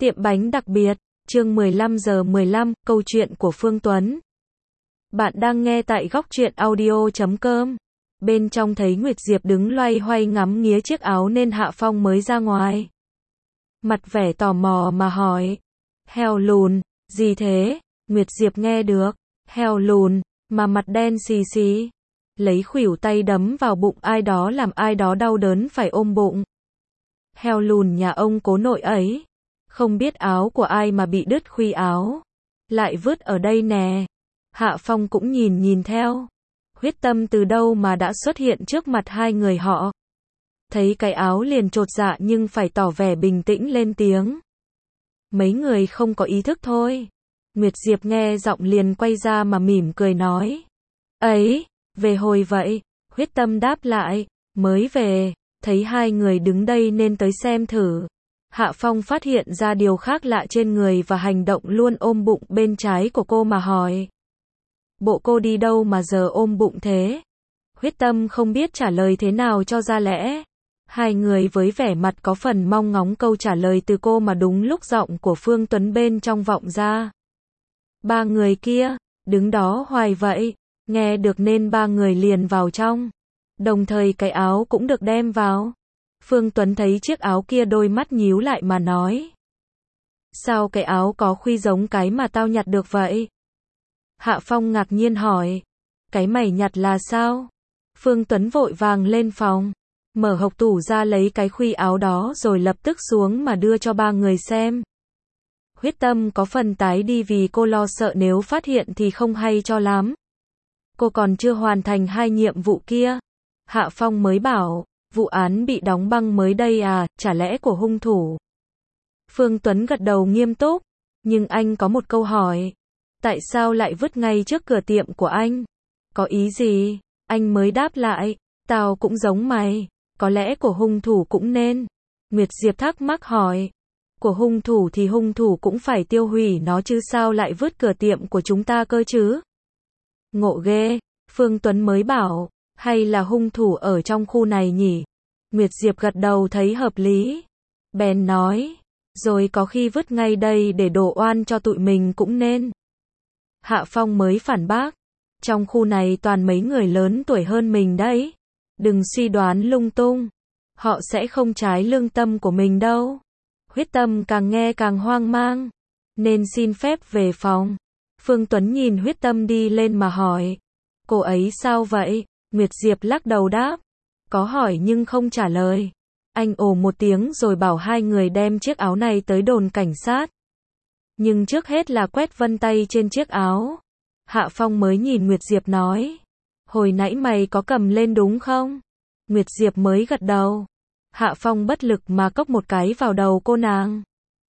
Tiệm bánh đặc biệt, chương 15:15, câu chuyện của Phương Tuấn. Bạn đang nghe tại góc truyện audio.com. Bên trong thấy Nguyệt Diệp đứng loay hoay ngắm nghía chiếc áo nên Hạ Phong mới ra ngoài. Mặt vẻ tò mò mà hỏi. Heo lùn, gì thế? Nguyệt Diệp nghe được. Heo lùn, mà mặt đen xì xì. Lấy khuỷu tay đấm vào bụng ai đó làm ai đó đau đớn phải ôm bụng. Heo lùn nhà ông cố nội ấy. Không biết áo của ai mà bị đứt khuy áo. Lại vứt ở đây nè. Hạ Phong cũng nhìn theo. Huyết Tâm từ đâu mà đã xuất hiện trước mặt hai người họ. Thấy cái áo liền chột dạ nhưng phải tỏ vẻ bình tĩnh lên tiếng. Mấy người không có ý thức thôi. Nguyệt Diệp nghe giọng liền quay ra mà mỉm cười nói. Ấy, về hồi vậy. Huyết Tâm đáp lại. Mới về, thấy hai người đứng đây nên tới xem thử. Hạ Phong phát hiện ra điều khác lạ trên người và hành động luôn ôm bụng bên trái của cô mà hỏi. Bộ cô đi đâu mà giờ ôm bụng thế? Huyết Tâm không biết trả lời thế nào cho ra lẽ. Hai người với vẻ mặt có phần mong ngóng câu trả lời từ cô mà đúng lúc giọng của Phương Tuấn bên trong vọng ra. Ba người kia, đứng đó hoài vậy, nghe được nên ba người liền vào trong. Đồng thời cái áo cũng được đem vào. Phương Tuấn thấy chiếc áo kia đôi mắt nhíu lại mà nói. Sao cái áo có khuy giống cái mà tao nhặt được vậy? Hạ Phong ngạc nhiên hỏi. Cái mày nhặt là sao? Phương Tuấn vội vàng lên phòng. Mở hộc tủ ra lấy cái khuy áo đó rồi lập tức xuống mà đưa cho ba người xem. Huyết Tâm có phần tái đi vì cô lo sợ nếu phát hiện thì không hay cho lắm. Cô còn chưa hoàn thành hai nhiệm vụ kia. Hạ Phong mới bảo. Vụ án bị đóng băng mới đây à, chả lẽ của hung thủ? Phương Tuấn gật đầu nghiêm túc, nhưng anh có một câu hỏi. Tại sao lại vứt ngay trước cửa tiệm của anh? Có ý gì? Anh mới đáp lại, tao cũng giống mày, có lẽ của hung thủ cũng nên. Nguyệt Diệp thắc mắc hỏi, của hung thủ thì hung thủ cũng phải tiêu hủy nó chứ sao lại vứt cửa tiệm của chúng ta cơ chứ? Ngộ ghê, Phương Tuấn mới bảo. Hay là hung thủ ở trong khu này nhỉ? Nguyệt Diệp gật đầu thấy hợp lý. Bèn nói, rồi có khi vứt ngay đây để đổ oan cho tụi mình cũng nên. Hạ Phong mới phản bác. Trong khu này toàn mấy người lớn tuổi hơn mình đấy. Đừng suy đoán lung tung. Họ sẽ không trái lương tâm của mình đâu. Huyết Tâm càng nghe càng hoang mang. Nên xin phép về phòng. Phương Tuấn nhìn Huyết Tâm đi lên mà hỏi. Cô ấy sao vậy? Nguyệt Diệp lắc đầu đáp. Có hỏi nhưng không trả lời. Anh ồ một tiếng rồi bảo hai người đem chiếc áo này tới đồn cảnh sát. Nhưng trước hết là quét vân tay trên chiếc áo. Hạ Phong mới nhìn Nguyệt Diệp nói. Hồi nãy mày có cầm lên đúng không? Nguyệt Diệp mới gật đầu. Hạ Phong bất lực mà cốc một cái vào đầu cô nàng.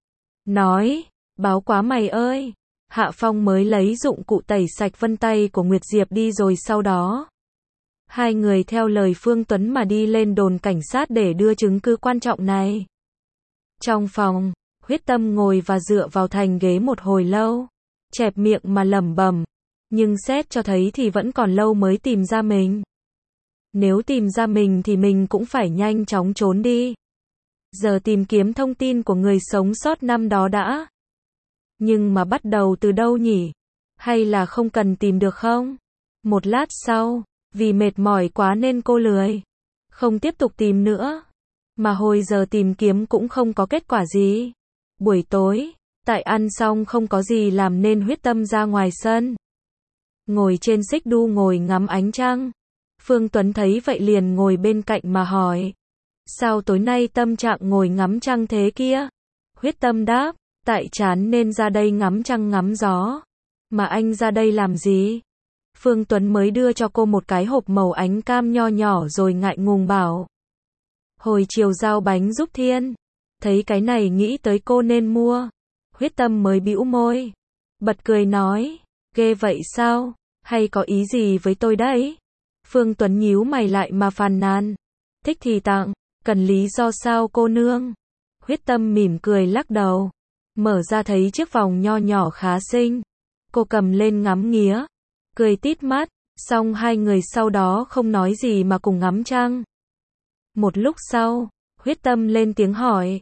Nói, báo quá mày ơi. Hạ Phong mới lấy dụng cụ tẩy sạch vân tay của Nguyệt Diệp đi rồi sau đó. Hai người theo lời Phương Tuấn mà đi lên đồn cảnh sát để đưa chứng cứ quan trọng này. Trong phòng, Huyết Tâm ngồi và dựa vào thành ghế một hồi lâu, chẹp miệng mà lẩm bẩm, nhưng xét cho thấy thì vẫn còn lâu mới tìm ra mình. Nếu tìm ra mình thì mình cũng phải nhanh chóng trốn đi. Giờ tìm kiếm thông tin của người sống sót năm đó đã. Nhưng mà bắt đầu từ đâu nhỉ? Hay là không cần tìm được không? Một lát sau, vì mệt mỏi quá nên cô lười. Không tiếp tục tìm nữa. Mà hồi giờ tìm kiếm cũng không có kết quả gì. Buổi tối, tại ăn xong không có gì làm nên Huyết Tâm ra ngoài sân. Ngồi trên xích đu ngồi ngắm ánh trăng. Phương Tuấn thấy vậy liền ngồi bên cạnh mà hỏi. Sao tối nay Tâm trạng ngồi ngắm trăng thế kia? Huyết Tâm đáp, tại chán nên ra đây ngắm trăng ngắm gió. Mà anh ra đây làm gì? Phương Tuấn mới đưa cho cô một cái hộp màu ánh cam nho nhỏ rồi ngại ngùng bảo. Hồi chiều giao bánh giúp Thiên. Thấy cái này nghĩ tới cô nên mua. Huyết Tâm mới bĩu môi. Bật cười nói. Ghê vậy sao? Hay có ý gì với tôi đấy? Phương Tuấn nhíu mày lại mà phàn nàn. Thích thì tặng. Cần lý do sao cô nương? Huyết Tâm mỉm cười lắc đầu. Mở ra thấy chiếc vòng nho nhỏ khá xinh. Cô cầm lên ngắm nghía. Cười tít mắt, xong hai người sau đó không nói gì mà cùng ngắm trăng. Một lúc sau, Huyết Tâm lên tiếng hỏi.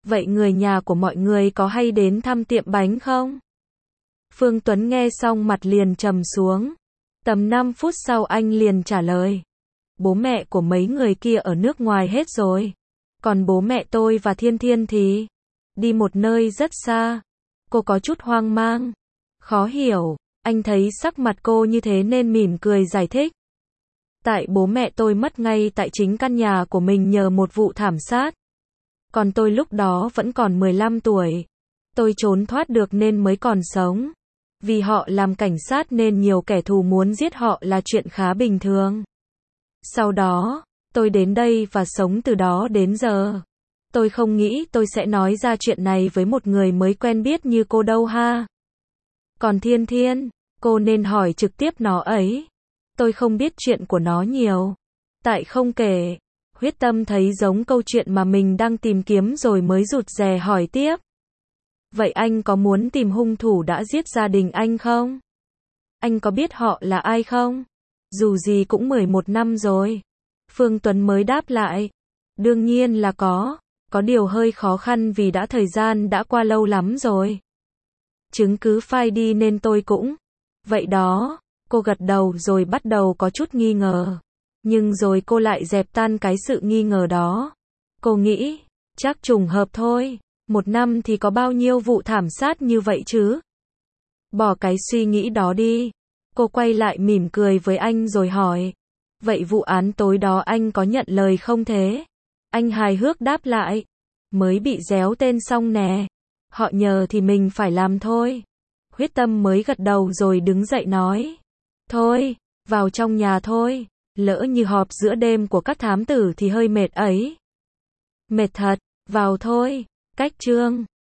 Vậy người nhà của mọi người có hay đến thăm tiệm bánh không? Phương Tuấn nghe xong mặt liền trầm xuống. Tầm 5 phút sau anh liền trả lời. Bố mẹ của mấy người kia ở nước ngoài hết rồi. Còn bố mẹ tôi và Thiên Thiên thì đi một nơi rất xa. Cô có chút hoang mang, khó hiểu. Anh thấy sắc mặt cô như thế nên mỉm cười giải thích. Tại bố mẹ tôi mất ngay tại chính căn nhà của mình nhờ một vụ thảm sát. Còn tôi lúc đó vẫn còn 15 tuổi. Tôi trốn thoát được nên mới còn sống. Vì họ làm cảnh sát nên nhiều kẻ thù muốn giết họ là chuyện khá bình thường. Sau đó, tôi đến đây và sống từ đó đến giờ. Tôi không nghĩ tôi sẽ nói ra chuyện này với một người mới quen biết như cô đâu ha. Còn Thiên Thiên, cô nên hỏi trực tiếp nó ấy. Tôi không biết chuyện của nó nhiều. Tại không kể. Huyết Tâm thấy giống câu chuyện mà mình đang tìm kiếm rồi mới rụt rè hỏi tiếp. Vậy anh có muốn tìm hung thủ đã giết gia đình anh không? Anh có biết họ là ai không? Dù gì cũng 11 năm rồi. Phương Tuấn mới đáp lại. Đương nhiên là có. Có điều hơi khó khăn vì thời gian đã qua lâu lắm rồi. Chứng cứ phai đi nên tôi cũng. Vậy đó, cô gật đầu rồi bắt đầu có chút nghi ngờ. Nhưng rồi cô lại dẹp tan cái sự nghi ngờ đó. Cô nghĩ, chắc trùng hợp thôi. 1 năm thì có bao nhiêu vụ thảm sát như vậy chứ? Bỏ cái suy nghĩ đó đi. Cô quay lại mỉm cười với anh rồi hỏi. Vậy vụ án tối đó anh có nhận lời không thế? Anh hài hước đáp lại. Mới bị réo tên xong nè. Họ nhờ thì mình phải làm thôi. Huyết Tâm mới gật đầu rồi đứng dậy nói. Thôi, vào trong nhà thôi. Lỡ như họp giữa đêm của các thám tử thì hơi mệt ấy. Mệt thật, vào thôi. Cách chương